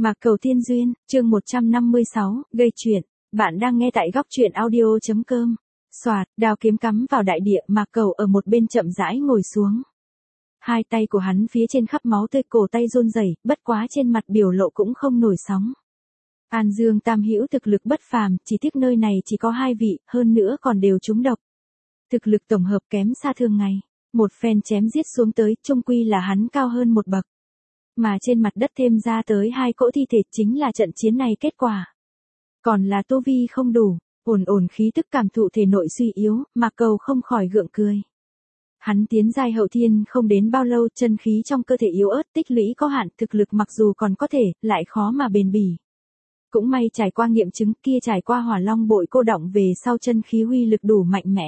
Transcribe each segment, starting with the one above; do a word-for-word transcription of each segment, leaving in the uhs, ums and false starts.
Mạc Cầu Tiên Duyên, chương một trăm năm mươi sáu, gây chuyện. Bạn đang nghe tại góc truyện audio chấm com. Soạt, đao kiếm cắm vào đại địa, Mạc Cầu ở một bên chậm rãi ngồi xuống. Hai tay của hắn phía trên khắp máu tươi, cổ tay run rẩy, bất quá trên mặt biểu lộ cũng không nổi sóng. An Dương Tam Hữu thực lực bất phàm, chỉ tiếc nơi này chỉ có hai vị, hơn nữa còn đều trúng độc. Thực lực tổng hợp kém xa thường ngày. Một phen chém giết xuống tới, chung quy là hắn cao hơn một bậc. Mà trên mặt đất thêm ra tới hai cỗ thi thể chính là trận chiến này kết quả. Còn là tu vi không đủ, ổn ổn khí tức cảm thụ thể nội suy yếu, Mạc Cầu không khỏi gượng cười. Hắn tiến giai hậu thiên không đến bao lâu, chân khí trong cơ thể yếu ớt, tích lũy có hạn, thực lực mặc dù còn có thể, lại khó mà bền bỉ. Cũng may trải qua nghiệm chứng kia, trải qua hỏa long bội cô động về sau, chân khí huy lực đủ mạnh mẽ.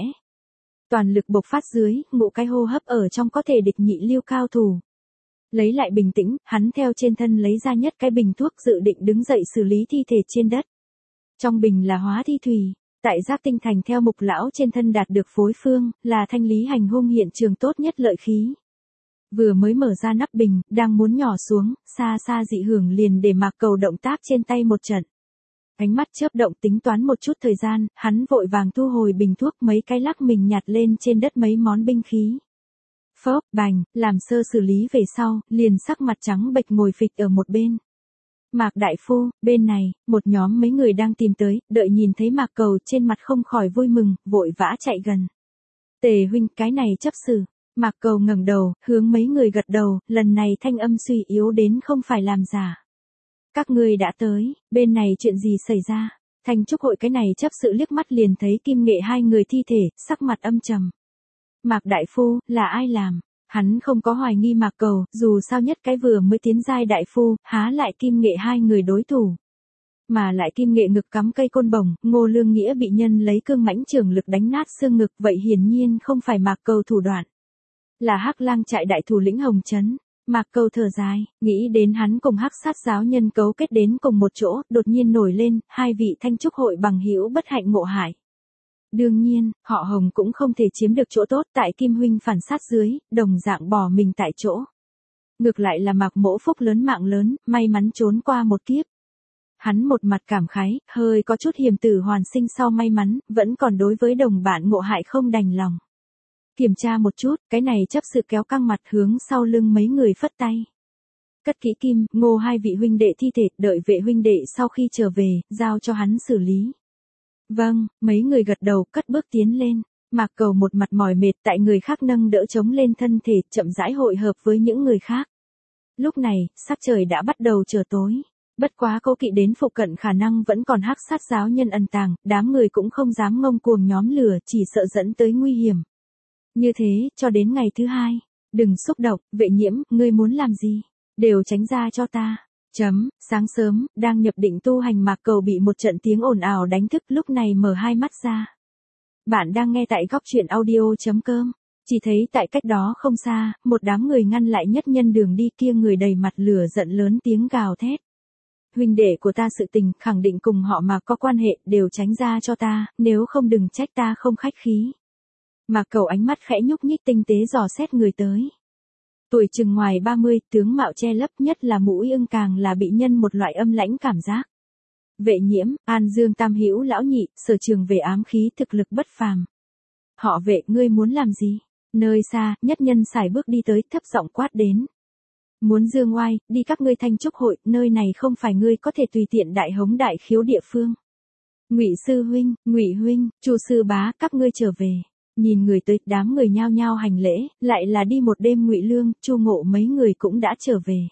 Toàn lực bộc phát dưới, ngũ cái hô hấp ở trong có thể địch nhị lưu cao thủ. Lấy lại bình tĩnh, hắn theo trên thân lấy ra nhất cái bình thuốc, dự định đứng dậy xử lý thi thể trên đất. Trong bình là hóa thi thủy, tại Giác Tinh Thành theo Mục lão trên thân đạt được phối phương, là thanh lý hành hung hiện trường tốt nhất lợi khí. Vừa mới mở ra nắp bình, đang muốn nhỏ xuống, xa xa dị hưởng liền để Mạc Cầu động tác trên tay một trận. Ánh mắt chớp động tính toán một chút thời gian, hắn vội vàng thu hồi bình thuốc, mấy cái lắc mình nhặt lên trên đất mấy món binh khí. Phốp, bành, làm sơ xử lý về sau, liền sắc mặt trắng bệch ngồi phịch ở một bên. Mạc đại phu, bên này, một nhóm mấy người đang tìm tới, đợi nhìn thấy Mạc Cầu trên mặt không khỏi vui mừng, vội vã chạy gần. Tề huynh, cái này chấp xử. Mạc Cầu ngẩng đầu, hướng mấy người gật đầu, lần này thanh âm suy yếu đến không phải làm giả. Các ngươi đã tới, bên này chuyện gì xảy ra? Thanh trúc hội cái này chấp sự liếc mắt liền thấy Kim Nghệ hai người thi thể, sắc mặt âm trầm. Mạc đại phu, là ai làm? Hắn không có hoài nghi Mạc Cầu, dù sao nhất cái vừa mới tiến giai đại phu, há lại Kim Nghệ hai người đối thủ. Mà lại Kim Nghệ ngực cắm cây côn bổng, Ngô Lương Nghĩa bị nhân lấy cương mãnh trường lực đánh nát xương ngực, vậy hiển nhiên không phải Mạc Cầu thủ đoạn. Là Hắc Lang trại đại thủ lĩnh Hồng Trấn. Mạc Cầu thở dài, nghĩ đến hắn cùng Hắc Sát giáo nhân cấu kết đến cùng một chỗ, đột nhiên nổi lên, hai vị thanh trúc hội bằng hữu bất hạnh ngộ hại. Đương nhiên, họ Hồng cũng không thể chiếm được chỗ tốt, tại Kim huynh phản sát dưới, đồng dạng bỏ mình tại chỗ. Ngược lại là Mạc Mỗ phúc lớn mạng lớn, may mắn trốn qua một kiếp. Hắn một mặt cảm khái, hơi có chút hiềm tử hoàn sinh sau may mắn, vẫn còn đối với đồng bạn ngộ hại không đành lòng. Kiểm tra một chút, cái này chấp sự kéo căng mặt hướng sau lưng mấy người phất tay. Cất kỹ kim, Ngô hai vị huynh đệ thi thể, đợi vệ huynh đệ sau khi trở về, giao cho hắn xử lý. Vâng, mấy người gật đầu, cất bước tiến lên. Mạc Cầu một mặt mỏi mệt, tại người khác nâng đỡ chống lên thân thể, chậm rãi hội hợp với những người khác. Lúc này, sắc trời đã bắt đầu trở tối. Bất quá cố kỵ đến phụ cận khả năng vẫn còn Hắc Sát giáo nhân ẩn tàng, đám người cũng không dám ngông cuồng nhóm lửa, chỉ sợ dẫn tới nguy hiểm. Như thế, cho đến ngày thứ hai. Đừng xúc động, Vệ Nhiễm, ngươi muốn làm gì? Đều tránh ra cho ta. Chấm, sáng sớm, đang nhập định tu hành Mạc Cầu bị một trận tiếng ồn ào đánh thức, lúc này mở hai mắt ra. Bạn đang nghe tại góc truyện audio chấm com. Chỉ thấy tại cách đó không xa, một đám người ngăn lại nhất nhân đường đi, kia người đầy mặt lửa giận lớn tiếng gào thét. Huynh đệ của ta sự tình, khẳng định cùng họ mà có quan hệ, đều tránh ra cho ta, nếu không đừng trách ta không khách khí. Mạc Cầu ánh mắt khẽ nhúc nhích tinh tế dò xét người tới. Tuổi chừng ngoài ba mươi, tướng mạo che lấp, nhất là mũi ưng càng là bị nhân một loại âm lãnh cảm giác. Vệ Nhiễm, An Dương Tam Hữu lão nhị, sở trường về ám khí, thực lực bất phàm. Họ Vệ, ngươi muốn làm gì? Nơi xa, nhất nhân sải bước đi tới, thấp giọng quát đến. Muốn dương oai, đi các ngươi thanh trúc hội, nơi này không phải ngươi có thể tùy tiện đại hống đại khiếu địa phương. Ngụy sư huynh, Ngụy huynh, Chu sư bá, các ngươi trở về. Nhìn người tới, đám người nhao nhao hành lễ, lại là đi một đêm Ngụy Lương, Chu Ngộ mấy người cũng đã trở về.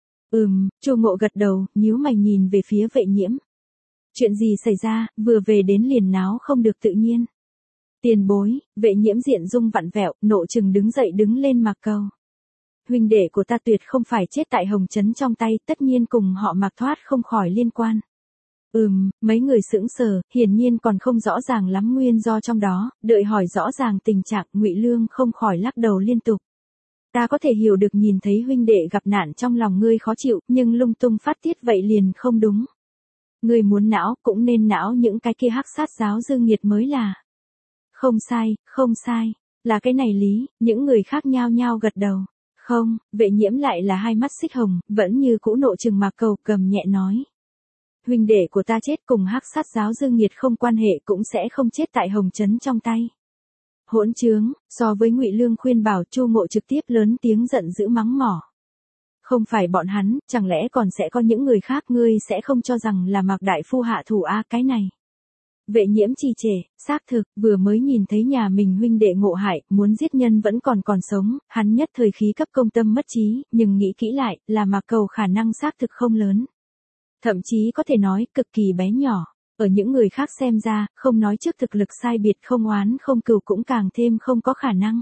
Ừm, Chu Ngộ gật đầu, nhíu mày nhìn về phía Vệ Nhiễm. Chuyện gì xảy ra, vừa về đến liền náo không được tự nhiên. Tiền bối, Vệ Nhiễm diện dung vặn vẹo, nộ chừng đứng dậy đứng lên Mạc Cầu. Huynh đệ của ta tuyệt không phải chết tại Hồng Trấn trong tay, tất nhiên cùng họ Mạc thoát không khỏi liên quan. Ừm, mấy người sững sờ, hiển nhiên còn không rõ ràng lắm nguyên do trong đó, đợi hỏi rõ ràng tình trạng, Ngụy Lương không khỏi lắc đầu liên tục. Ta có thể hiểu được nhìn thấy huynh đệ gặp nạn trong lòng ngươi khó chịu, nhưng lung tung phát tiết vậy liền không đúng. Ngươi muốn não, cũng nên não những cái kia Hắc Sát giáo dương nghiệt mới là. Không sai, không sai, là cái này lý, những người khác nhao nhao gật đầu. Không, Vệ Nhiễm lại là hai mắt xích hồng, vẫn như cũ nộ trừng Mạc Cầu, gầm nhẹ nói. Huynh đệ của ta chết cùng Hắc Sát giáo Dương Nhiệt không quan hệ cũng sẽ không chết tại Hồng Trấn trong tay. Hỗn trướng, so với Ngụy Lương khuyên bảo, Chu Ngộ trực tiếp lớn tiếng giận dữ mắng mỏ. Không phải bọn hắn, chẳng lẽ còn sẽ có những người khác, ngươi sẽ không cho rằng là Mạc đại phu hạ thủ a cái này. Vệ Nhiễm trì trệ, xác thực, vừa mới nhìn thấy nhà mình huynh đệ ngộ hại, muốn giết nhân vẫn còn còn sống, hắn nhất thời khí cấp công tâm mất trí, nhưng nghĩ kỹ lại, là Mạc Cầu khả năng xác thực không lớn. Thậm chí có thể nói, cực kỳ bé nhỏ. Ở những người khác xem ra, không nói trước thực lực sai biệt không oán không cừu cũng càng thêm không có khả năng.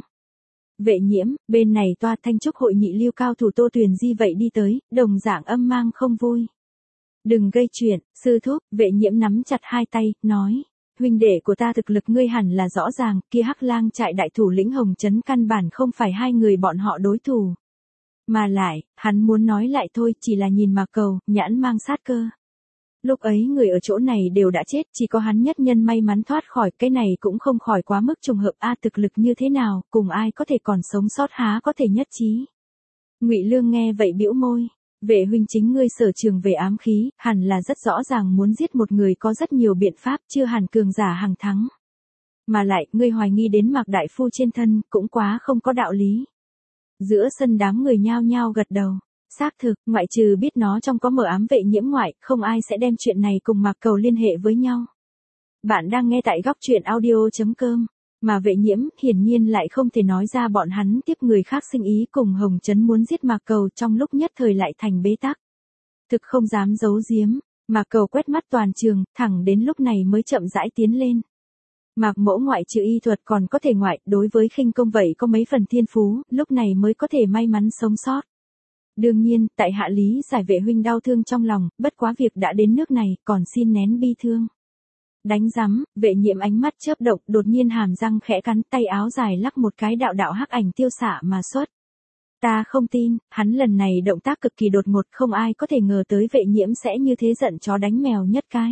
Vệ Nhiễm, bên này toa Thanh Trúc hội nhị lưu cao thủ Tô Tuyền Di vậy đi tới, đồng dạng âm mang không vui. Đừng gây chuyện, sư thúc, Vệ Nhiễm nắm chặt hai tay, nói. Huynh đệ của ta thực lực ngươi hẳn là rõ ràng, kia Hắc Lang trại đại thủ lĩnh Hồng Trấn căn bản không phải hai người bọn họ đối thủ. Mà lại, hắn muốn nói lại thôi, chỉ là nhìn Mạc Cầu, nhãn mang sát cơ. Lúc ấy người ở chỗ này đều đã chết, chỉ có hắn nhất nhân may mắn thoát khỏi, cái này cũng không khỏi quá mức trùng hợp a thực lực như thế nào, cùng ai có thể còn sống sót há có thể nhất trí. Ngụy Lương nghe vậy bĩu môi, Vệ huynh chính ngươi sở trường về ám khí, hẳn là rất rõ ràng muốn giết một người có rất nhiều biện pháp, chưa hẳn cường giả hằng thắng. Mà lại, ngươi hoài nghi đến Mạc đại phu trên thân, cũng quá không có đạo lý. Giữa sân đám người nhao nhao gật đầu. Xác thực, ngoại trừ biết nó trong có mở ám Vệ Nhiễm ngoại, không ai sẽ đem chuyện này cùng Mạc Cầu liên hệ với nhau. Bạn đang nghe tại góc truyện audio chấm com, mà Vệ Nhiễm hiển nhiên lại không thể nói ra bọn hắn tiếp người khác sinh ý cùng Hồng Trấn muốn giết Mạc Cầu, trong lúc nhất thời lại thành bế tắc. Thực không dám giấu giếm, Mạc Cầu quét mắt toàn trường, thẳng đến lúc này mới chậm rãi tiến lên. Mạc mẫu ngoại trừ y thuật còn có thể ngoại, đối với khinh công vậy có mấy phần thiên phú, lúc này mới có thể may mắn sống sót. Đương nhiên, tại hạ lý giải Vệ huynh đau thương trong lòng, bất quá việc đã đến nước này, còn xin nén bi thương. Đánh rắm, Vệ Nhiễm ánh mắt chớp động, đột nhiên hàm răng khẽ cắn, tay áo dài lắc một cái, đạo đạo hắc ảnh tiêu xạ mà xuất. Ta không tin, hắn lần này động tác cực kỳ đột ngột, không ai có thể ngờ tới Vệ Nhiễm sẽ như thế giận chó đánh mèo nhất cái.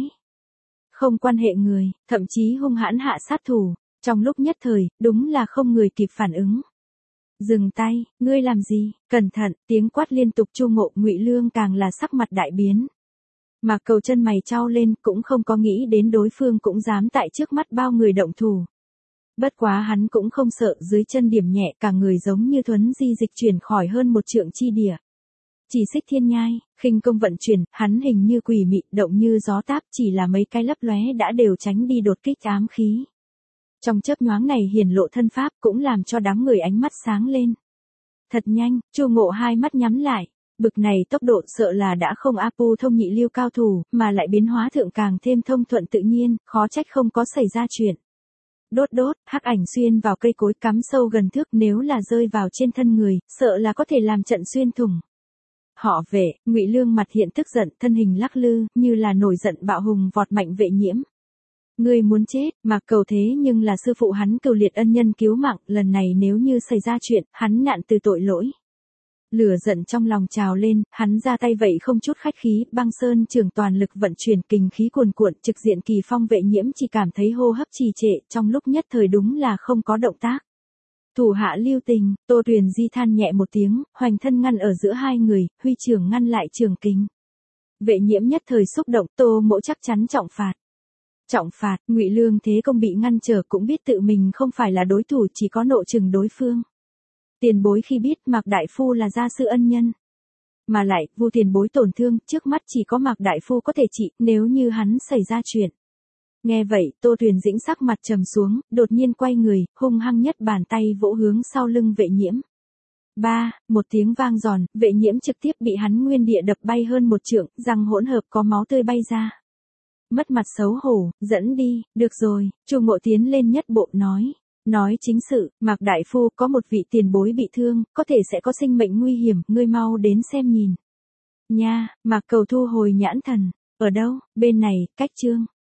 Không quan hệ người, thậm chí hung hãn hạ sát thủ, trong lúc nhất thời, đúng là không người kịp phản ứng. Dừng tay, ngươi làm gì, cẩn thận, tiếng quát liên tục. Chu Ngộ, Ngụy Lương càng là sắc mặt đại biến. Mạc Cầu chân mày chau lên, cũng không có nghĩ đến đối phương cũng dám tại trước mắt bao người động thủ. Bất quá hắn cũng không sợ, dưới chân điểm nhẹ, cả người giống như thuấn di dịch chuyển khỏi hơn một trượng chi địa. Chỉ xích thiên nhai, khinh công vận chuyển, hắn hình như quỷ mị, động như gió táp, chỉ là mấy cái lấp lóe đã đều tránh đi đột kích ám khí. Trong chớp nhoáng này hiển lộ thân pháp, cũng làm cho đám người ánh mắt sáng lên. Thật nhanh, Chu Ngộ hai mắt nhắm lại, bực này tốc độ sợ là đã không áp pu thông nhị lưu cao thủ, mà lại biến hóa thượng càng thêm thông thuận tự nhiên, khó trách không có xảy ra chuyện. Đốt đốt, hắc ảnh xuyên vào cây cối cắm sâu gần thước, nếu là rơi vào trên thân người, sợ là có thể làm trận xuyên thủng. Họ Vệ, Ngụy Lương mặt hiện tức giận, thân hình lắc lư, như là nổi giận bạo hùng vọt mạnh Vệ Nhiễm. Ngươi muốn chết, Mạc Cầu thế nhưng là sư phụ hắn cừu liệt ân nhân cứu mạng, lần này nếu như xảy ra chuyện, hắn nạn từ tội lỗi. Lửa giận trong lòng trào lên, hắn ra tay vậy không chút khách khí, băng sơn trường toàn lực vận chuyển kình khí cuồn cuộn, trực diện kỳ phong. Vệ Nhiễm chỉ cảm thấy hô hấp trì trệ, trong lúc nhất thời đúng là không có động tác. Thủ hạ lưu tình, Tô Tuyền Di than nhẹ một tiếng, hoành thân ngăn ở giữa hai người, huy trường ngăn lại trường kình. Vệ Nhiễm nhất thời xúc động, Tô mỗ chắc chắn trọng phạt. Trọng phạt, Ngụy Lương thế công bị ngăn trở cũng biết tự mình không phải là đối thủ, chỉ có nộ chừng đối phương. Tiền bối khi biết Mạc đại phu là gia sư ân nhân, mà lại, Vu tiền bối tổn thương, trước mắt chỉ có Mạc đại phu có thể trị, nếu như hắn xảy ra chuyện. Nghe vậy, Tô Tuyền Dĩnh sắc mặt trầm xuống, đột nhiên quay người, hung hăng nhất bàn tay vỗ hướng sau lưng Vệ Nhiễm. Ba, một tiếng vang giòn, Vệ Nhiễm trực tiếp bị hắn nguyên địa đập bay hơn một trượng, răng hỗn hợp có máu tươi bay ra. Mất mặt xấu hổ, dẫn đi, được rồi, Chu Ngộ tiến lên nhất bộ nói. Nói chính sự, Mạc đại phu có một vị tiền bối bị thương, có thể sẽ có sinh mệnh nguy hiểm, ngươi mau đến xem nhìn. Nha, Mạc Cầu thu hồi nhãn thần, ở đâu, bên này, cách chương.